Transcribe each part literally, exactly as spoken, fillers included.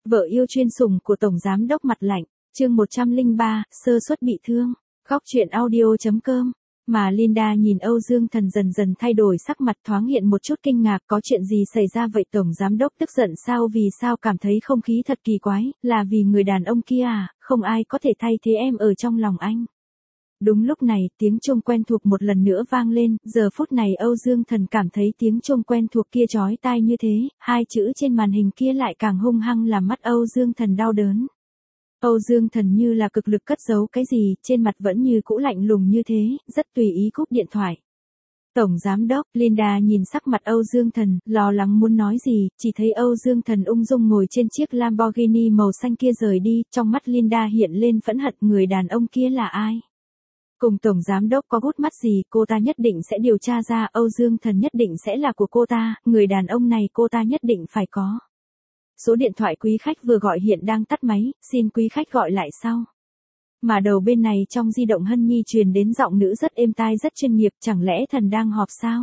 Vợ yêu chuyên sủng của Tổng Giám đốc Mặt Lạnh, chương một trăm lẻ ba, sơ suất bị thương, góc truyện audio chấm com. Mà Linda nhìn Âu Dương Thần dần dần thay đổi sắc mặt, thoáng hiện một chút kinh ngạc, có chuyện gì xảy ra vậy? Tổng Giám đốc tức giận sao? Vì sao cảm thấy không khí thật kỳ quái, là vì người đàn ông kia à? Không ai có thể thay thế em ở trong lòng anh. Đúng lúc này, tiếng chuông quen thuộc một lần nữa vang lên, giờ phút này Âu Dương Thần cảm thấy tiếng chuông quen thuộc kia chói tai như thế, hai chữ trên màn hình kia lại càng hung hăng làm mắt Âu Dương Thần đau đớn. Âu Dương Thần như là cực lực cất giấu cái gì, trên mặt vẫn như cũ lạnh lùng như thế, rất tùy ý cúp điện thoại. Tổng Giám đốc, Linda nhìn sắc mặt Âu Dương Thần, lo lắng muốn nói gì, chỉ thấy Âu Dương Thần ung dung ngồi trên chiếc Lamborghini màu xanh kia rời đi, trong mắt Linda hiện lên phẫn hận, người đàn ông kia là ai? Cùng Tổng Giám đốc có gút mắt gì, cô ta nhất định sẽ điều tra ra, Âu Dương Thần nhất định sẽ là của cô ta, người đàn ông này cô ta nhất định phải có. Số điện thoại quý khách vừa gọi hiện đang tắt máy, xin quý khách gọi lại sau. Mà đầu bên này trong di động Hân Nhi truyền đến giọng nữ rất êm tai rất chuyên nghiệp, chẳng lẽ Thần đang họp sao?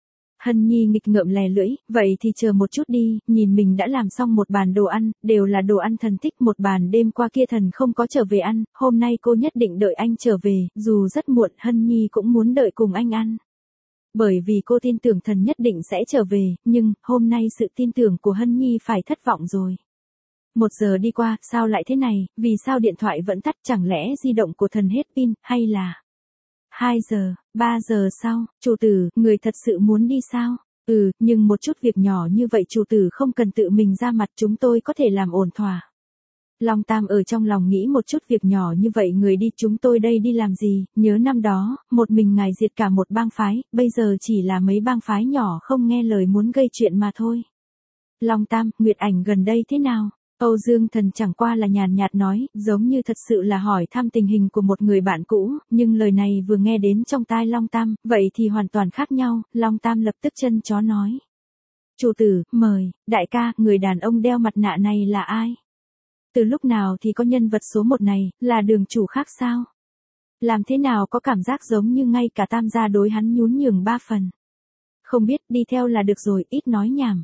Hân Nhi nghịch ngợm lè lưỡi, vậy thì chờ một chút đi, nhìn mình đã làm xong một bàn đồ ăn, đều là đồ ăn Thần thích, một bàn đêm qua kia Thần không có trở về ăn, hôm nay cô nhất định đợi anh trở về, dù rất muộn Hân Nhi cũng muốn đợi cùng anh ăn. Bởi vì cô tin tưởng Thần nhất định sẽ trở về, nhưng, hôm nay sự tin tưởng của Hân Nhi phải thất vọng rồi. Một giờ đi qua, sao lại thế này, vì sao điện thoại vẫn tắt, chẳng lẽ di động của Thần hết pin, hay là... Hai giờ, ba giờ sau, chủ tử, người thật sự muốn đi sao? Ừ, nhưng một chút việc nhỏ như vậy chủ tử không cần tự mình ra mặt, chúng tôi có thể làm ổn thỏa. Long Tam ở trong lòng nghĩ một chút việc nhỏ như vậy người đi, chúng tôi đây đi làm gì, nhớ năm đó, một mình ngài diệt cả một bang phái, bây giờ chỉ là mấy bang phái nhỏ không nghe lời muốn gây chuyện mà thôi. Long Tam, Nguyệt Ảnh gần đây thế nào? Âu Dương Thần chẳng qua là nhàn nhạt nói, giống như thật sự là hỏi thăm tình hình của một người bạn cũ, nhưng lời này vừa nghe đến trong tai Long Tam, vậy thì hoàn toàn khác nhau, Long Tam lập tức chân chó nói. Chủ tử, mời, đại ca, người đàn ông đeo mặt nạ này là ai? Từ lúc nào thì có nhân vật số một này, là Đường chủ khác sao? Làm thế nào có cảm giác giống như ngay cả Tam gia đối hắn nhún nhường ba phần. Không biết, đi theo là được rồi, ít nói nhảm.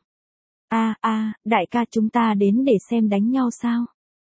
A a, đại ca chúng ta đến để xem đánh nhau sao?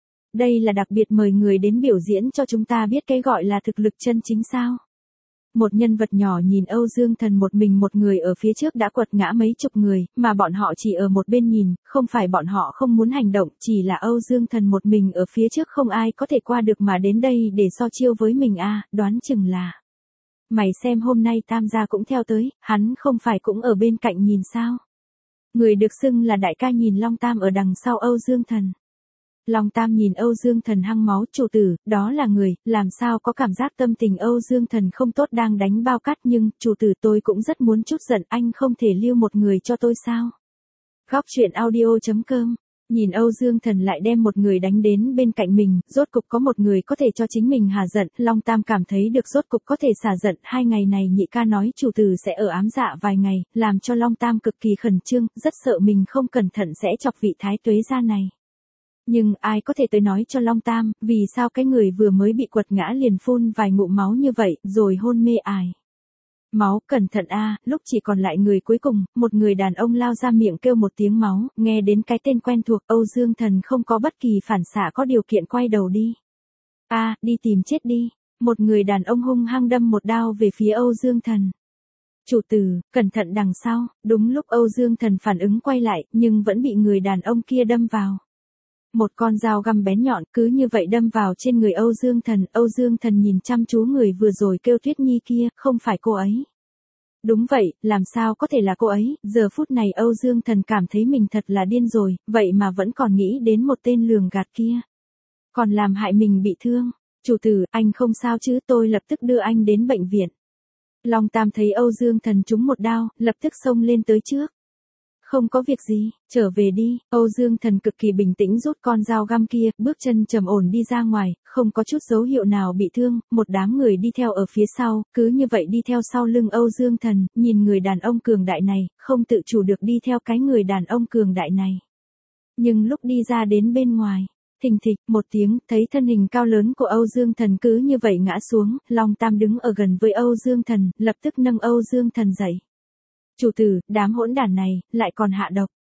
Đây là đặc biệt mời người đến biểu diễn cho chúng ta biết cái gọi là thực lực chân chính sao? Một nhân vật nhỏ nhìn Âu Dương Thần một mình một người ở phía trước đã quật ngã mấy chục người, mà bọn họ chỉ ở một bên nhìn, không phải bọn họ không muốn hành động, chỉ là Âu Dương Thần một mình ở phía trước không ai có thể qua được mà đến đây để so chiêu với mình a, à, đoán chừng là. Mày xem hôm nay Tam gia cũng theo tới, hắn không phải cũng ở bên cạnh nhìn sao? Người được xưng là đại ca nhìn Long Tam ở đằng sau Âu Dương Thần. Long Tam nhìn Âu Dương Thần hăng máu, chủ tử, đó là người, làm sao có cảm giác tâm tình Âu Dương Thần không tốt đang đánh bao cát, nhưng, chủ tử tôi cũng rất muốn chút giận, anh không thể lưu một người cho tôi sao? Góc truyện audio chấm com. Nhìn Âu Dương Thần lại đem một người đánh đến bên cạnh mình, rốt cục có một người có thể cho chính mình hả giận, Long Tam cảm thấy được rốt cục có thể xả giận, hai ngày này nhị ca nói chủ tử sẽ ở ám dạ vài ngày, làm cho Long Tam cực kỳ khẩn trương, rất sợ mình không cẩn thận sẽ chọc vị thái tuế gia này. Nhưng ai có thể tới nói cho Long Tam, vì sao cái người vừa mới bị quật ngã liền phun vài ngụm máu như vậy, rồi hôn mê ải. Máu, cẩn thận a, à, lúc chỉ còn lại người cuối cùng, một người đàn ông lao ra miệng kêu một tiếng máu, nghe đến cái tên quen thuộc, Âu Dương Thần không có bất kỳ phản xạ có điều kiện quay đầu đi. A, à, đi tìm chết đi. Một người đàn ông hung hăng đâm một đao về phía Âu Dương Thần. Chủ tử, cẩn thận đằng sau, đúng lúc Âu Dương Thần phản ứng quay lại, nhưng vẫn bị người đàn ông kia đâm vào. Một con dao găm bén nhọn cứ như vậy đâm vào trên người Âu Dương Thần, Âu Dương Thần nhìn chăm chú người vừa rồi kêu Tuyết Nhi kia, không phải cô ấy. Đúng vậy, làm sao có thể là cô ấy, giờ phút này Âu Dương Thần cảm thấy mình thật là điên rồi, vậy mà vẫn còn nghĩ đến một tên lường gạt kia. Còn làm hại mình bị thương. Chủ tử, anh không sao chứ, tôi lập tức đưa anh đến bệnh viện. Long Tam thấy Âu Dương Thần trúng một đao, lập tức xông lên tới trước. Không có việc gì, trở về đi, Âu Dương Thần cực kỳ bình tĩnh rút con dao găm kia, bước chân trầm ổn đi ra ngoài, không có chút dấu hiệu nào bị thương, một đám người đi theo ở phía sau, cứ như vậy đi theo sau lưng Âu Dương Thần, nhìn người đàn ông cường đại này, không tự chủ được đi theo cái người đàn ông cường đại này. Nhưng lúc đi ra đến bên ngoài, thình thịch, một tiếng, thấy thân hình cao lớn của Âu Dương Thần cứ như vậy ngã xuống, Long Tam đứng ở gần với Âu Dương Thần, lập tức nâng Âu Dương Thần dậy. Chủ tử, đám hỗn đản này, lại còn hạ độc.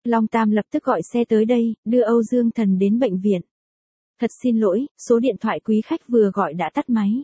Long Tam lập tức gọi xe tới đây, đưa Âu Dương Thần đến bệnh viện. Thật xin lỗi, số điện thoại quý khách vừa gọi đã tắt máy.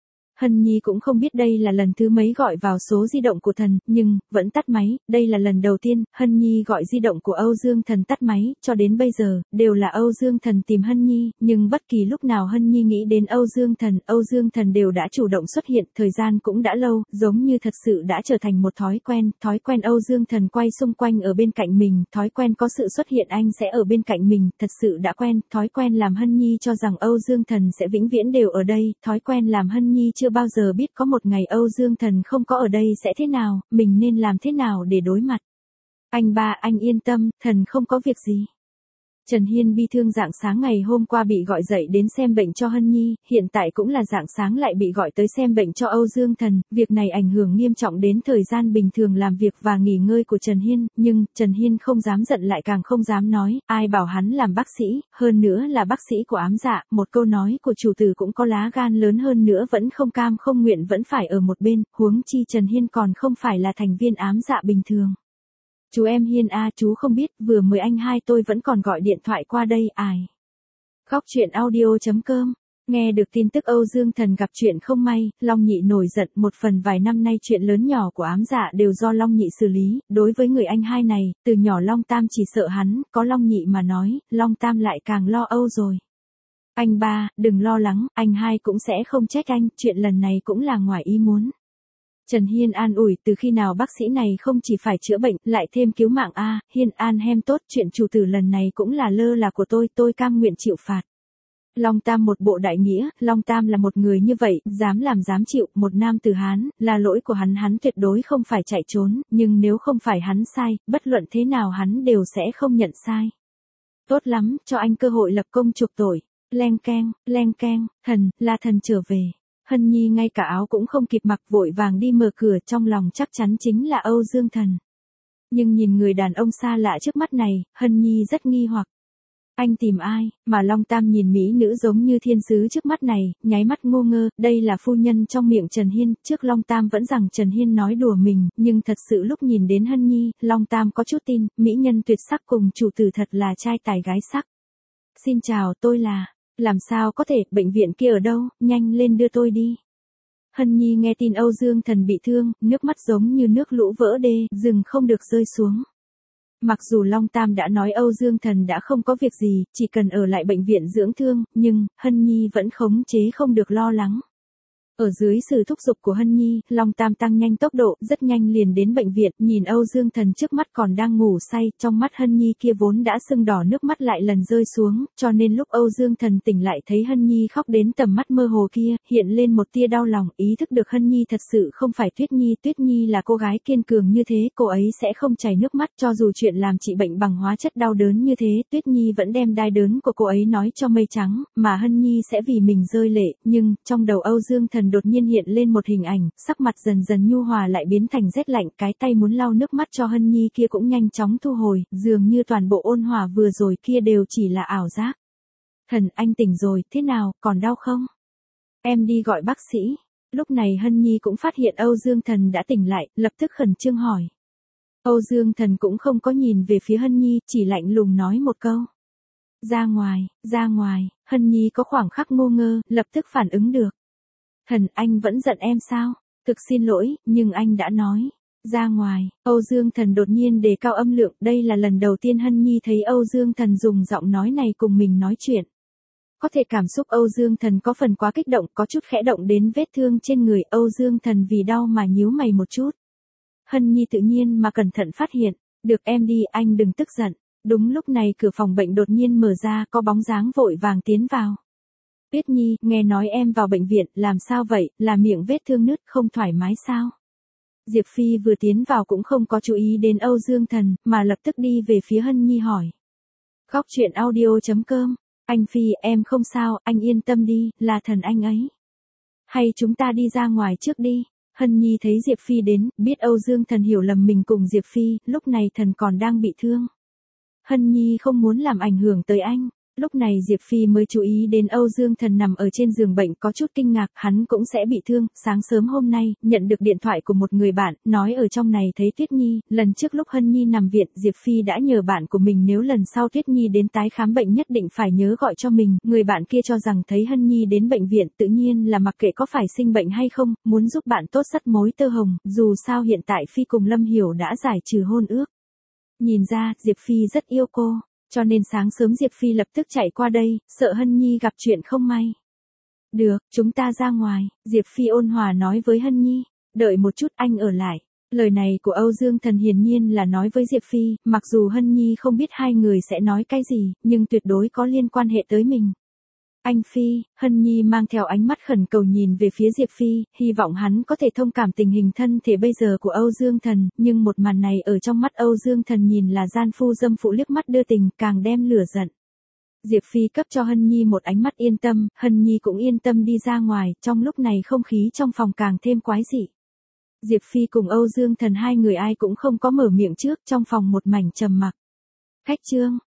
Hân Nhi cũng không biết đây là lần thứ mấy gọi vào số di động của thần, nhưng, vẫn tắt máy, đây là lần đầu tiên, Hân Nhi gọi di động của Âu Dương Thần tắt máy, cho đến bây giờ, đều là Âu Dương Thần tìm Hân Nhi, nhưng bất kỳ lúc nào Hân Nhi nghĩ đến Âu Dương Thần, Âu Dương Thần đều đã chủ động xuất hiện, thời gian cũng đã lâu, giống như thật sự đã trở thành một thói quen, thói quen Âu Dương Thần quay xung quanh ở bên cạnh mình, thói quen có sự xuất hiện anh sẽ ở bên cạnh mình, thật sự đã quen, thói quen làm Hân Nhi cho rằng Âu Dương Thần sẽ vĩnh viễn đều ở đây, thói quen làm Hân Nhi chưa bao giờ biết có một ngày Âu Dương Thần không có ở đây sẽ thế nào, mình nên làm thế nào để đối mặt. Anh ba, anh yên tâm, thần không có việc gì. Trần Hiên bi thương rạng sáng ngày hôm qua bị gọi dậy đến xem bệnh cho Hân Nhi, hiện tại cũng là rạng sáng lại bị gọi tới xem bệnh cho Âu Dương Thần, việc này ảnh hưởng nghiêm trọng đến thời gian bình thường làm việc và nghỉ ngơi của Trần Hiên, nhưng, Trần Hiên không dám giận lại càng không dám nói, ai bảo hắn làm bác sĩ, hơn nữa là bác sĩ của ám dạ, một câu nói của chủ tử cũng có lá gan lớn hơn nữa vẫn không cam không nguyện vẫn phải ở một bên, huống chi Trần Hiên còn không phải là thành viên ám dạ bình thường. Chú em Hiên a, chú không biết, vừa mới anh hai tôi vẫn còn gọi điện thoại qua đây, ai. Khóc chuyện audio chấm com. Nghe được tin tức Âu Dương Thần gặp chuyện không may, Long Nhị nổi giận, một phần vài năm nay chuyện lớn nhỏ của ám dạ đều do Long Nhị xử lý, đối với người anh hai này, từ nhỏ Long Tam chỉ sợ hắn, có Long Nhị mà nói, Long Tam lại càng lo âu rồi. Anh ba, đừng lo lắng, anh hai cũng sẽ không trách anh, chuyện lần này cũng là ngoài ý muốn. Trần Hiên an ủi, từ khi nào bác sĩ này không chỉ phải chữa bệnh, lại thêm cứu mạng a, Hiên an hem tốt, chuyện chủ tử lần này cũng là lơ là của tôi, tôi cam nguyện chịu phạt. Long Tam một bộ đại nghĩa, Long Tam là một người như vậy, dám làm dám chịu, một nam tử Hán, là lỗi của hắn, hắn tuyệt đối không phải chạy trốn, nhưng nếu không phải hắn sai, bất luận thế nào hắn đều sẽ không nhận sai. Tốt lắm, cho anh cơ hội lập công chuộc tội. Leng keng, leng keng, thần, là thần trở về. Hân Nhi ngay cả áo cũng không kịp mặc vội vàng đi mở cửa, trong lòng chắc chắn chính là Âu Dương Thần. Nhưng nhìn người đàn ông xa lạ trước mắt này, Hân Nhi rất nghi hoặc. Anh tìm ai, mà Long Tam nhìn mỹ nữ giống như thiên sứ trước mắt này, nháy mắt ngô ngơ, đây là phu nhân trong miệng Trần Hiên, trước Long Tam vẫn rằng Trần Hiên nói đùa mình, nhưng thật sự lúc nhìn đến Hân Nhi, Long Tam có chút tin, mỹ nhân tuyệt sắc cùng chủ tử thật là trai tài gái sắc. Xin chào, tôi là... Làm sao có thể, bệnh viện kia ở đâu, nhanh lên đưa tôi đi. Hân Nhi nghe tin Âu Dương Thần bị thương, nước mắt giống như nước lũ vỡ đê, dừng không được rơi xuống. Mặc dù Long Tam đã nói Âu Dương Thần đã không có việc gì, chỉ cần ở lại bệnh viện dưỡng thương, nhưng, Hân Nhi vẫn khống chế không được lo lắng. Ở dưới sự thúc giục của Hân Nhi, Long Tam tăng nhanh tốc độ, rất nhanh liền đến bệnh viện, nhìn Âu Dương Thần trước mắt còn đang ngủ say, trong mắt Hân Nhi kia vốn đã sưng đỏ nước mắt lại lần rơi xuống, cho nên lúc Âu Dương Thần tỉnh lại thấy Hân Nhi khóc đến tầm mắt mơ hồ kia, hiện lên một tia đau lòng, ý thức được Hân Nhi thật sự không phải Tuyết Nhi, Tuyết Nhi là cô gái kiên cường như thế, cô ấy sẽ không chảy nước mắt, cho dù chuyện làm trị bệnh bằng hóa chất đau đớn như thế, Tuyết Nhi vẫn đem đai đớn của cô ấy nói cho mây trắng, mà Hân Nhi sẽ vì mình rơi lệ, nhưng, trong đầu Âu Dương Thần đột nhiên hiện lên một hình ảnh, sắc mặt dần dần nhu hòa lại biến thành rét lạnh, cái tay muốn lau nước mắt cho Hân Nhi kia cũng nhanh chóng thu hồi, dường như toàn bộ ôn hòa vừa rồi kia đều chỉ là ảo giác. Thần, anh tỉnh rồi, thế nào, còn đau không? Em đi gọi bác sĩ. Lúc này Hân Nhi cũng phát hiện Âu Dương Thần đã tỉnh lại, lập tức khẩn trương hỏi. Âu Dương Thần cũng không có nhìn về phía Hân Nhi, chỉ lạnh lùng nói một câu. Ra ngoài, ra ngoài, Hân Nhi có khoảng khắc ngô ngơ, lập tức phản ứng được. Thần, anh vẫn giận em sao? Thực xin lỗi, nhưng anh đã nói. Ra ngoài, Âu Dương Thần đột nhiên đề cao âm lượng, đây là lần đầu tiên Hân Nhi thấy Âu Dương Thần dùng giọng nói này cùng mình nói chuyện. Có thể cảm xúc Âu Dương Thần có phần quá kích động, có chút khẽ động đến vết thương trên người Âu Dương Thần vì đau mà nhíu mày một chút. Hân Nhi tự nhiên mà cẩn thận phát hiện, được em đi, anh đừng tức giận. Đúng lúc này cửa phòng bệnh đột nhiên mở ra, có bóng dáng vội vàng tiến vào. Tuyết Nhi, nghe nói em vào bệnh viện, làm sao vậy, là miệng vết thương nứt, không thoải mái sao? Diệp Phi vừa tiến vào cũng không có chú ý đến Âu Dương Thần, mà lập tức đi về phía Hân Nhi hỏi. Khóc chuyện audio chấm com, anh Phi, em không sao, anh yên tâm đi, là thần anh ấy. Hay chúng ta đi ra ngoài trước đi. Hân Nhi thấy Diệp Phi đến, biết Âu Dương Thần hiểu lầm mình cùng Diệp Phi, lúc này thần còn đang bị thương. Hân Nhi không muốn làm ảnh hưởng tới anh. Lúc này Diệp Phi mới chú ý đến Âu Dương Thần nằm ở trên giường bệnh có chút kinh ngạc, hắn cũng sẽ bị thương. Sáng sớm hôm nay, nhận được điện thoại của một người bạn, nói ở trong này thấy Tuyết Nhi, lần trước lúc Hân Nhi nằm viện, Diệp Phi đã nhờ bạn của mình nếu lần sau Tuyết Nhi đến tái khám bệnh nhất định phải nhớ gọi cho mình. Người bạn kia cho rằng thấy Hân Nhi đến bệnh viện tự nhiên là mặc kệ có phải sinh bệnh hay không, muốn giúp bạn tốt sắt mối tơ hồng, dù sao hiện tại Phi cùng Lâm Hiểu đã giải trừ hôn ước. Nhìn ra, Diệp Phi rất yêu cô. Cho nên sáng sớm Diệp Phi lập tức chạy qua đây, sợ Hân Nhi gặp chuyện không may. Được, chúng ta ra ngoài, Diệp Phi ôn hòa nói với Hân Nhi. Đợi một chút, anh ở lại. Lời này của Âu Dương Thần hiển nhiên là nói với Diệp Phi, mặc dù Hân Nhi không biết hai người sẽ nói cái gì, nhưng tuyệt đối có liên quan hệ tới mình. Anh Phi, Hân Nhi mang theo ánh mắt khẩn cầu nhìn về phía Diệp Phi, hy vọng hắn có thể thông cảm tình hình thân thể bây giờ của Âu Dương Thần, nhưng một màn này ở trong mắt Âu Dương Thần nhìn là gian phu dâm phụ liếc mắt đưa tình, càng đem lửa giận. Diệp Phi cấp cho Hân Nhi một ánh mắt yên tâm, Hân Nhi cũng yên tâm đi ra ngoài, trong lúc này không khí trong phòng càng thêm quái dị. Diệp Phi cùng Âu Dương Thần hai người ai cũng không có mở miệng trước, trong phòng một mảnh trầm mặc. Khách trương,